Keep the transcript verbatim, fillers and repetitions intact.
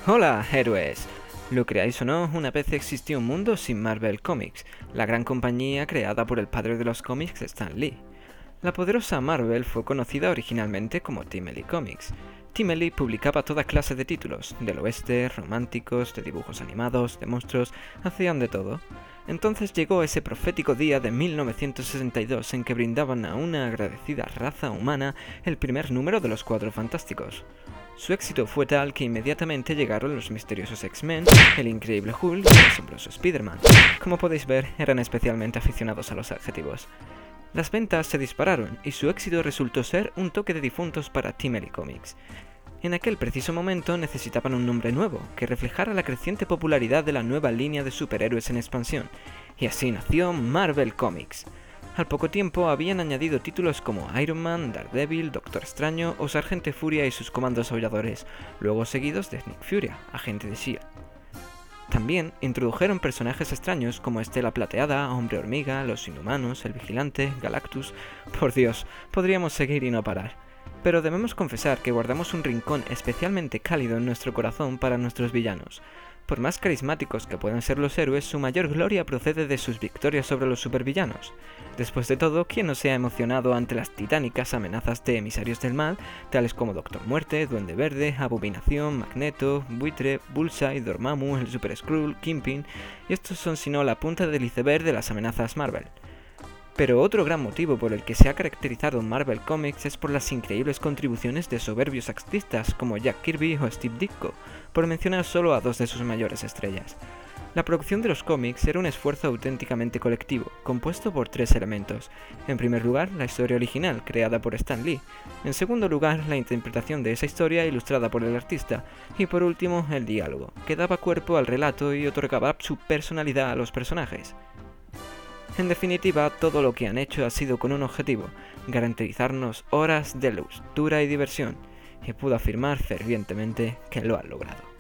Hola, héroes. Lo creáis o no, una vez existió un mundo sin Marvel Comics, la gran compañía creada por el padre de los cómics, Stan Lee. La poderosa Marvel fue conocida originalmente como Timely Comics. Timely publicaba toda clase de títulos, del oeste, románticos, de dibujos animados, de monstruos, hacían de todo. Entonces llegó ese profético día de mil novecientos sesenta y dos en que brindaban a una agradecida raza humana el primer número de los Cuatro Fantásticos. Su éxito fue tal que inmediatamente llegaron los misteriosos X-Men, el increíble Hulk y el asombroso Spider-Man. Como podéis ver, eran especialmente aficionados a los adjetivos. Las ventas se dispararon y su éxito resultó ser un toque de difuntos para Timely Comics. En aquel preciso momento necesitaban un nombre nuevo, que reflejara la creciente popularidad de la nueva línea de superhéroes en expansión, y así nació Marvel Comics. Al poco tiempo habían añadido títulos como Iron Man, Daredevil, Doctor Extraño o Sargento Furia y sus comandos aulladores, luego seguidos de Nick Fury, agente de S H I E L D. También introdujeron personajes extraños como Estela Plateada, Hombre Hormiga, Los Inhumanos, El Vigilante, Galactus. Por Dios, podríamos seguir y no parar. Pero debemos confesar que guardamos un rincón especialmente cálido en nuestro corazón para nuestros villanos. Por más carismáticos que puedan ser los héroes, su mayor gloria procede de sus victorias sobre los supervillanos. Después de todo, ¿quién no se ha emocionado ante las titánicas amenazas de emisarios del mal, tales como Doctor Muerte, Duende Verde, Abominación, Magneto, Buitre, Bullseye, Dormammu, el Super Skrull, Kingpin, y estos son sino la punta del iceberg de las amenazas Marvel? Pero otro gran motivo por el que se ha caracterizado Marvel Comics es por las increíbles contribuciones de soberbios artistas como Jack Kirby o Steve Ditko, por mencionar solo a dos de sus mayores estrellas. La producción de los cómics era un esfuerzo auténticamente colectivo, compuesto por tres elementos. En primer lugar, la historia original, creada por Stan Lee. En segundo lugar, la interpretación de esa historia ilustrada por el artista. Y por último, el diálogo, que daba cuerpo al relato y otorgaba su personalidad a los personajes. En definitiva, todo lo que han hecho ha sido con un objetivo, garantizarnos horas de lustura y diversión, y puedo afirmar fervientemente que lo han logrado.